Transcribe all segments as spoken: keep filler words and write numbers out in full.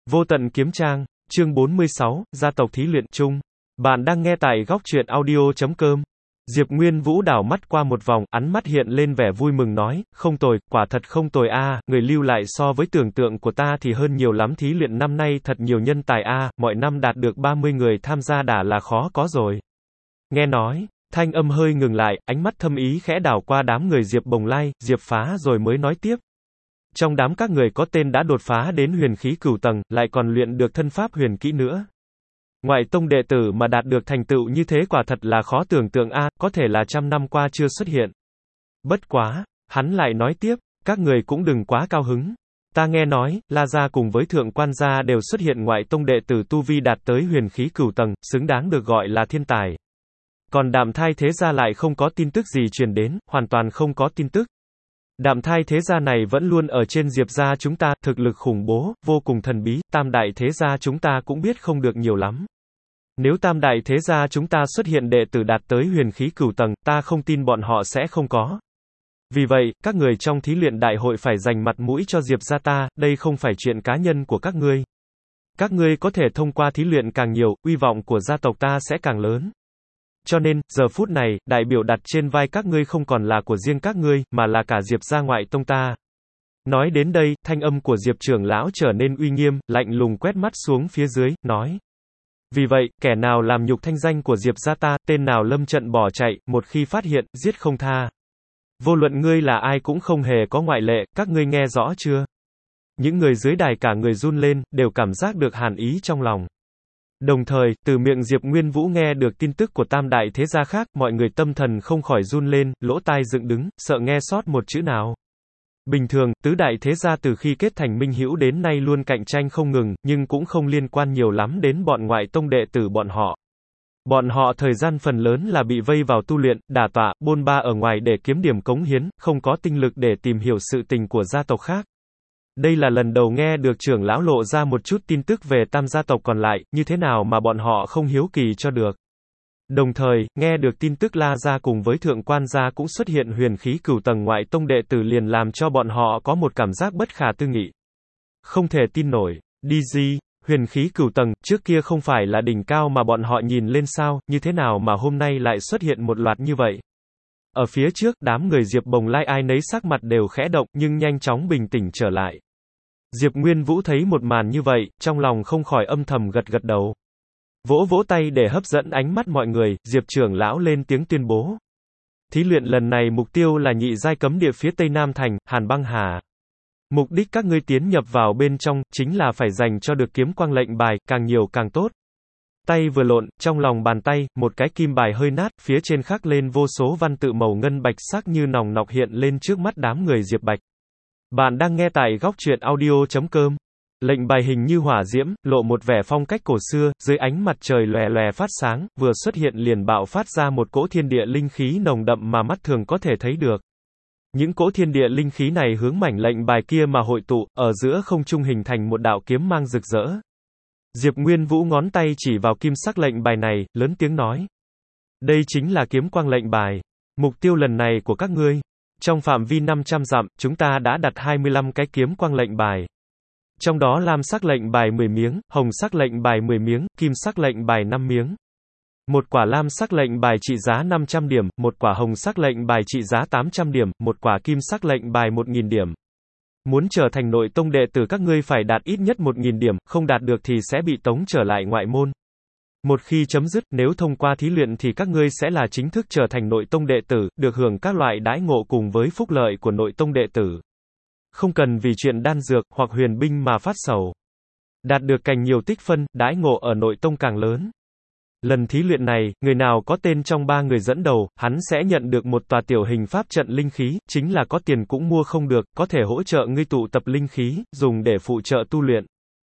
Vô tận kiếm trang, chương bốn mươi sáu, gia tộc thí luyện chung. Bạn đang nghe tại góc truyện audio chấm com. Diệp Nguyên Vũ đảo mắt qua một vòng, ánh mắt hiện lên vẻ vui mừng nói, không tồi, quả thật không tồi a, người lưu lại so với tưởng tượng của ta thì hơn nhiều lắm, thí luyện năm nay thật nhiều nhân tài a, mọi năm đạt được ba mươi người tham gia đã là khó có rồi. Nghe nói, thanh âm hơi ngừng lại, ánh mắt thâm ý khẽ đảo qua đám người Diệp Bồng Lai, Diệp Phá rồi mới nói tiếp. Trong đám các người có tên đã đột phá đến huyền khí cửu tầng, lại còn luyện được thân pháp huyền kỹ nữa. Ngoại tông đệ tử mà đạt được thành tựu như thế quả thật là khó tưởng tượng a, có thể là trăm năm qua chưa xuất hiện. Bất quá, hắn lại nói tiếp, các người cũng đừng quá cao hứng. Ta nghe nói, La Gia cùng với Thượng Quan Gia đều xuất hiện ngoại tông đệ tử tu vi đạt tới huyền khí cửu tầng, xứng đáng được gọi là thiên tài. Còn Đạm Thai Thế Gia lại không có tin tức gì truyền đến, hoàn toàn không có tin tức. Đạm Thai Thế Gia này vẫn luôn ở trên Diệp Gia chúng ta, thực lực khủng bố, vô cùng thần bí, Tam Đại Thế Gia chúng ta cũng biết không được nhiều lắm. Nếu Tam Đại Thế Gia chúng ta xuất hiện đệ tử đạt tới huyền khí cửu tầng, ta không tin bọn họ sẽ không có. Vì vậy, các người trong thí luyện đại hội phải dành mặt mũi cho Diệp Gia ta, đây không phải chuyện cá nhân của các ngươi. Các ngươi có thể thông qua thí luyện càng nhiều, uy vọng của gia tộc ta sẽ càng lớn. Cho nên, giờ phút này, đại biểu đặt trên vai các ngươi không còn là của riêng các ngươi, mà là cả Diệp gia ngoại tông ta. Nói đến đây, thanh âm của Diệp trưởng lão trở nên uy nghiêm, lạnh lùng quét mắt xuống phía dưới, nói. Vì vậy, kẻ nào làm nhục thanh danh của Diệp gia ta, tên nào lâm trận bỏ chạy, một khi phát hiện, giết không tha. Vô luận ngươi là ai cũng không hề có ngoại lệ, các ngươi nghe rõ chưa? Những người dưới đài cả người run lên, đều cảm giác được hàn ý trong lòng. Đồng thời, từ miệng Diệp Nguyên Vũ nghe được tin tức của Tam Đại Thế Gia khác, mọi người tâm thần không khỏi run lên, lỗ tai dựng đứng, sợ nghe sót một chữ nào. Bình thường, Tứ Đại Thế Gia từ khi kết thành minh hữu đến nay luôn cạnh tranh không ngừng, nhưng cũng không liên quan nhiều lắm đến bọn ngoại tông đệ tử bọn họ. Bọn họ thời gian phần lớn là bị vây vào tu luyện, đả tọa, bôn ba ở ngoài để kiếm điểm cống hiến, không có tinh lực để tìm hiểu sự tình của gia tộc khác. Đây là lần đầu nghe được trưởng lão lộ ra một chút tin tức về tam gia tộc còn lại, như thế nào mà bọn họ không hiếu kỳ cho được. Đồng thời, nghe được tin tức La Gia cùng với Thượng Quan Gia cũng xuất hiện huyền khí cửu tầng ngoại tông đệ tử liền làm cho bọn họ có một cảm giác bất khả tư nghị. Không thể tin nổi, đi gì, huyền khí cửu tầng, trước kia không phải là đỉnh cao mà bọn họ nhìn lên sao, như thế nào mà hôm nay lại xuất hiện một loạt như vậy. Ở phía trước, đám người Diệp Bồng Lai ai nấy sắc mặt đều khẽ động, nhưng nhanh chóng bình tĩnh trở lại. Diệp Nguyên Vũ thấy một màn như vậy, trong lòng không khỏi âm thầm gật gật đầu. Vỗ vỗ tay để hấp dẫn ánh mắt mọi người, Diệp trưởng lão lên tiếng tuyên bố. Thí luyện lần này mục tiêu là nhị giai cấm địa phía Tây Nam Thành, Hàn Băng Hà. Mục đích các ngươi tiến nhập vào bên trong, chính là phải giành cho được kiếm quang lệnh bài, càng nhiều càng tốt. Tay vừa lộn, trong lòng bàn tay, một cái kim bài hơi nát, phía trên khắc lên vô số văn tự màu ngân bạch sắc như nòng nọc hiện lên trước mắt đám người Diệp Bạch. Bạn đang nghe tại góc truyện audio chấm com. Lệnh bài hình như hỏa diễm, lộ một vẻ phong cách cổ xưa, dưới ánh mặt trời lòe lòe phát sáng, vừa xuất hiện liền bạo phát ra một cỗ thiên địa linh khí nồng đậm mà mắt thường có thể thấy được. Những cỗ thiên địa linh khí này hướng mảnh lệnh bài kia mà hội tụ, ở giữa không trung hình thành một đạo kiếm mang rực rỡ. Diệp Nguyên Vũ ngón tay chỉ vào kim sắc lệnh bài này, lớn tiếng nói. Đây chính là kiếm quang lệnh bài. Mục tiêu lần này của các ngươi. Trong phạm vi năm trăm dặm, chúng ta đã đặt hai mươi lăm cái kiếm quang lệnh bài. Trong đó lam sắc lệnh bài mười miếng, hồng sắc lệnh bài mười miếng, kim sắc lệnh bài năm miếng. Một quả lam sắc lệnh bài trị giá năm trăm điểm, một quả hồng sắc lệnh bài trị giá tám trăm điểm, một quả kim sắc lệnh bài một nghìn điểm. Muốn trở thành nội tông đệ tử các ngươi phải đạt ít nhất một nghìn điểm, không đạt được thì sẽ bị tống trở lại ngoại môn. Một khi chấm dứt, nếu thông qua thí luyện thì các ngươi sẽ là chính thức trở thành nội tông đệ tử, được hưởng các loại đãi ngộ cùng với phúc lợi của nội tông đệ tử. Không cần vì chuyện đan dược hoặc huyền binh mà phát sầu. Đạt được càng nhiều tích phân, đãi ngộ ở nội tông càng lớn. Lần thí luyện này, người nào có tên trong ba người dẫn đầu, hắn sẽ nhận được một tòa tiểu hình pháp trận linh khí, chính là có tiền cũng mua không được, có thể hỗ trợ ngươi tụ tập linh khí, dùng để phụ trợ tu luyện.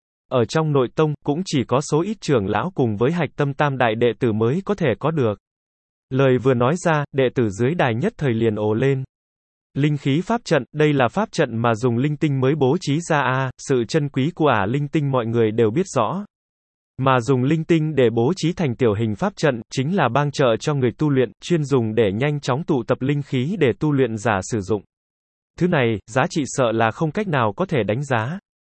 Ở trong nội tông, cũng chỉ có số ít trưởng lão cùng với hạch tâm tam đại đệ tử mới có thể có được. Lời vừa nói ra, đệ tử dưới đài nhất thời liền ồ lên. Linh khí pháp trận, đây là pháp trận mà dùng linh tinh mới bố trí ra a, sự chân quý của ả linh tinh mọi người đều biết rõ. Mà dùng linh tinh để bố trí thành tiểu hình pháp trận, chính là bang trợ cho người tu luyện, chuyên dùng để nhanh chóng tụ tập linh khí để tu luyện giả sử dụng. Thứ này, giá trị sợ là không cách nào có thể đánh giá.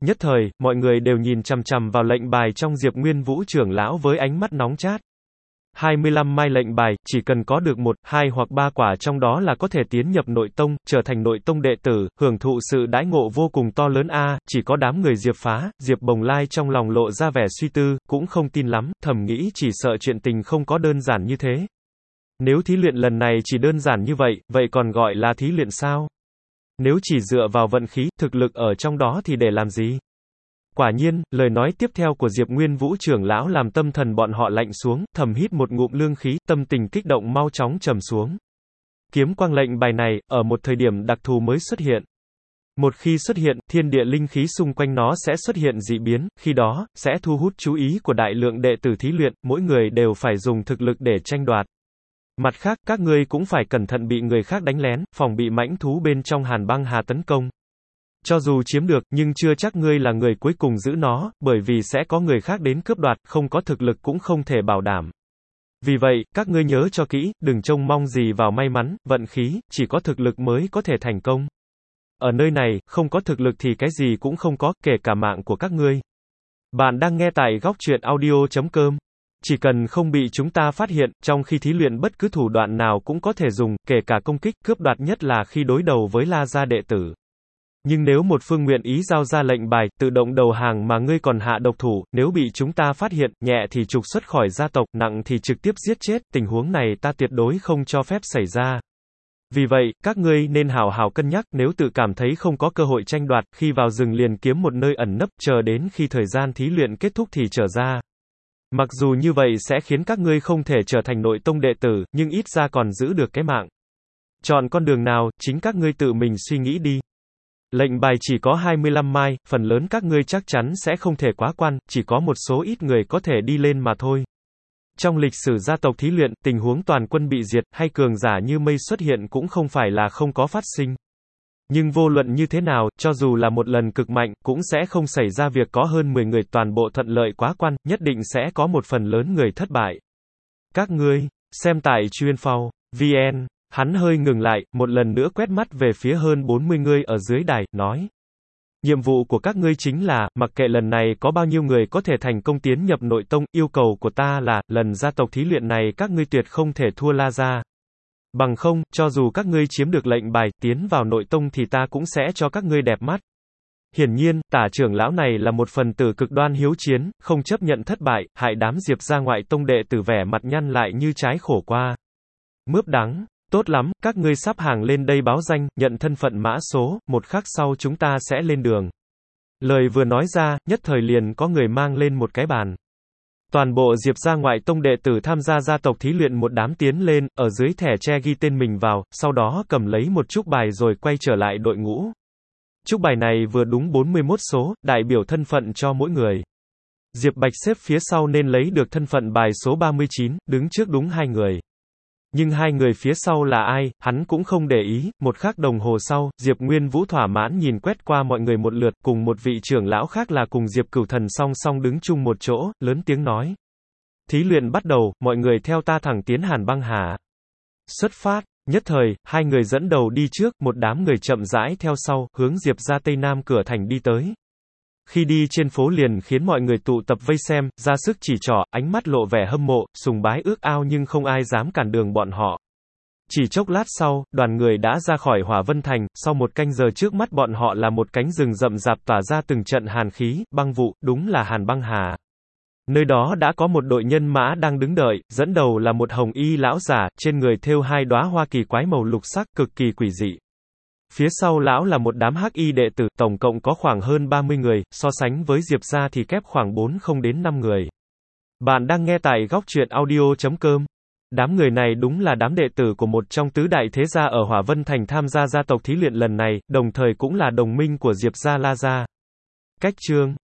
Nhất thời, mọi người đều nhìn chằm chằm vào lệnh bài trong Diệp Nguyên Vũ trưởng lão với ánh mắt nóng chát. hai mươi lăm mai lệnh bài, chỉ cần có được một, hai hoặc ba quả trong đó là có thể tiến nhập nội tông, trở thành nội tông đệ tử, hưởng thụ sự đãi ngộ vô cùng to lớn a. Chỉ có đám người Diệp Phá, Diệp Bồng Lai trong lòng lộ ra vẻ suy tư, cũng không tin lắm, thầm nghĩ chỉ sợ chuyện tình không có đơn giản như thế. Nếu thí luyện lần này chỉ đơn giản như vậy, vậy còn gọi là thí luyện sao? Nếu chỉ dựa vào vận khí, thực lực ở trong đó thì để làm gì? Quả nhiên, lời nói tiếp theo của Diệp Nguyên Vũ trưởng lão làm tâm thần bọn họ lạnh xuống, thầm hít một ngụm lương khí, tâm tình kích động mau chóng trầm xuống. Kiếm quang lệnh bài này, ở một thời điểm đặc thù mới xuất hiện. Một khi xuất hiện, thiên địa linh khí xung quanh nó sẽ xuất hiện dị biến, khi đó, sẽ thu hút chú ý của đại lượng đệ tử thí luyện, mỗi người đều phải dùng thực lực để tranh đoạt. Mặt khác, các ngươi cũng phải cẩn thận bị người khác đánh lén, phòng bị mãnh thú bên trong Hàn Băng Hà tấn công. Cho dù chiếm được, nhưng chưa chắc ngươi là người cuối cùng giữ nó, bởi vì sẽ có người khác đến cướp đoạt, không có thực lực cũng không thể bảo đảm. Vì vậy, các ngươi nhớ cho kỹ, đừng trông mong gì vào may mắn, vận khí, chỉ có thực lực mới có thể thành công. Ở nơi này, không có thực lực thì cái gì cũng không có, kể cả mạng của các ngươi. Bạn đang nghe tại góc truyện audio chấm com. Chỉ cần không bị chúng ta phát hiện, trong khi thí luyện bất cứ thủ đoạn nào cũng có thể dùng, kể cả công kích, cướp đoạt, nhất là khi đối đầu với La gia đệ tử. Nhưng nếu một phương nguyện ý giao ra lệnh bài, tự động đầu hàng mà ngươi còn hạ độc thủ, nếu bị chúng ta phát hiện, nhẹ thì trục xuất khỏi gia tộc, nặng thì trực tiếp giết chết, tình huống này ta tuyệt đối không cho phép xảy ra. Vì vậy, các ngươi nên hào hào cân nhắc, nếu tự cảm thấy không có cơ hội tranh đoạt, khi vào rừng liền kiếm một nơi ẩn nấp, chờ đến khi thời gian thí luyện kết thúc thì trở ra. Mặc dù như vậy sẽ khiến các ngươi không thể trở thành nội tông đệ tử, nhưng ít ra còn giữ được cái mạng. Chọn con đường nào, chính các ngươi tự mình suy nghĩ đi. Lệnh bài chỉ có hai mươi lăm mai, phần lớn các ngươi chắc chắn sẽ không thể quá quan, chỉ có một số ít người có thể đi lên mà thôi. Trong lịch sử gia tộc thí luyện, tình huống toàn quân bị diệt, hay cường giả như mây xuất hiện cũng không phải là không có phát sinh. Nhưng vô luận như thế nào, cho dù là một lần cực mạnh, cũng sẽ không xảy ra việc có hơn mười người toàn bộ thuận lợi quá quan, nhất định sẽ có một phần lớn người thất bại. Các ngươi, xem tại chuyên phao, vn, hắn hơi ngừng lại, một lần nữa quét mắt về phía hơn bốn mươi người ở dưới đài, nói. Nhiệm vụ của các ngươi chính là, mặc kệ lần này có bao nhiêu người có thể thành công tiến nhập nội tông, yêu cầu của ta là, lần gia tộc thí luyện này các ngươi tuyệt không thể thua La gia. Bằng không, cho dù các ngươi chiếm được lệnh bài, tiến vào nội tông thì ta cũng sẽ cho các ngươi đẹp mắt. Hiển nhiên, Tả trưởng lão này là một phần tử cực đoan hiếu chiến, không chấp nhận thất bại, hại đám Diệp gia ngoại tông đệ tử vẻ mặt nhăn lại như trái khổ qua. Mướp đắng, tốt lắm, các ngươi sắp hàng lên đây báo danh, nhận thân phận mã số, một khắc sau chúng ta sẽ lên đường. Lời vừa nói ra, nhất thời liền có người mang lên một cái bàn. Toàn bộ Diệp gia ngoại tông đệ tử tham gia gia tộc thí luyện một đám tiến lên, ở dưới thẻ tre ghi tên mình vào, sau đó cầm lấy một trúc bài rồi quay trở lại đội ngũ. Trúc bài này vừa đúng bốn mươi mốt số, đại biểu thân phận cho mỗi người. Diệp Bạch xếp phía sau nên lấy được thân phận bài số ba mươi chín, đứng trước đúng hai người. Nhưng hai người phía sau là ai, hắn cũng không để ý, một khắc đồng hồ sau, Diệp Nguyên Vũ thỏa mãn nhìn quét qua mọi người một lượt, cùng một vị trưởng lão khác là cùng Diệp Cửu Thần song song đứng chung một chỗ, lớn tiếng nói. Thí luyện bắt đầu, mọi người theo ta thẳng tiến Hàn Băng Hà. Xuất phát, nhất thời, hai người dẫn đầu đi trước, một đám người chậm rãi theo sau, hướng Diệp gia Tây Nam cửa thành đi tới. Khi đi trên phố liền khiến mọi người tụ tập vây xem, ra sức chỉ trỏ, ánh mắt lộ vẻ hâm mộ, sùng bái ước ao nhưng không ai dám cản đường bọn họ. Chỉ chốc lát sau, đoàn người đã ra khỏi Hỏa Vân Thành, sau một canh giờ trước mắt bọn họ là một cánh rừng rậm rạp tỏa ra từng trận hàn khí, băng vụ, đúng là Hàn Băng Hà. Nơi đó đã có một đội nhân mã đang đứng đợi, dẫn đầu là một hồng y lão giả, trên người thêu hai đóa hoa kỳ quái màu lục sắc, cực kỳ quỷ dị. Phía sau lão là một đám hắc y đệ tử, tổng cộng có khoảng hơn ba mươi người, so sánh với Diệp gia thì kép khoảng bốn không đến năm người. Bạn đang nghe tại góc truyện audio chấm com. Đám người này đúng là đám đệ tử của một trong tứ đại thế gia ở Hỏa Vân Thành tham gia gia tộc thí luyện lần này, đồng thời cũng là đồng minh của Diệp gia La gia. Cách chương